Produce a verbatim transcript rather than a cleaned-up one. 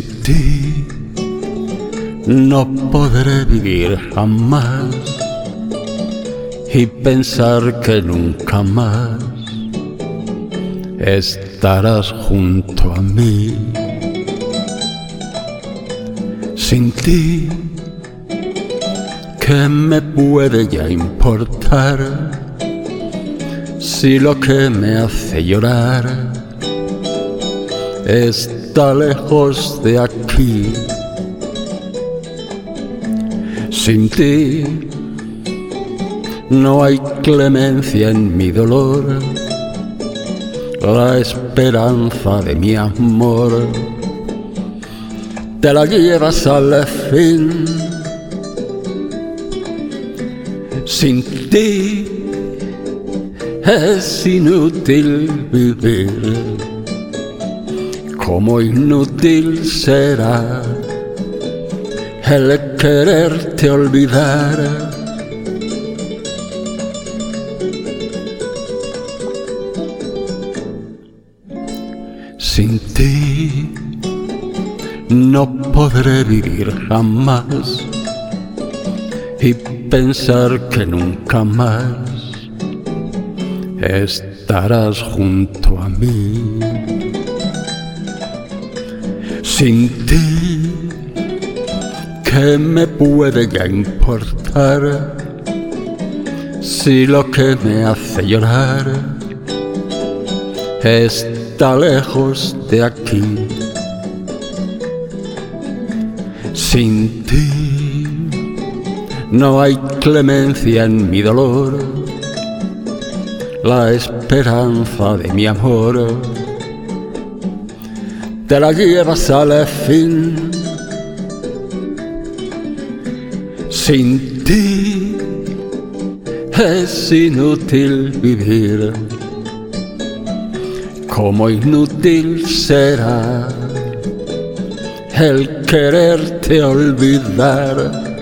ti no podré vivir jamás y pensar que nunca más estarás junto a mí. Sin ti, ¿qué me puede ya importar si lo que me hace llorar está lejos de aquí? Sin ti no hay clemencia en mi dolor, la esperanza de mi amor te la llevas al fin. Sin ti es inútil vivir, como inútil será el quererte olvidar. Sin ti no podré vivir jamás y pensar que nunca más estarás junto a mí. Sin ti, ¿qué me puede ya importar si lo que me hace llorar está lejos de aquí? Sin ti no hay clemencia en mi dolor, la esperanza de mi amor te la llevas al fin. Sin ti es inútil vivir, como inútil será el quererte olvidar.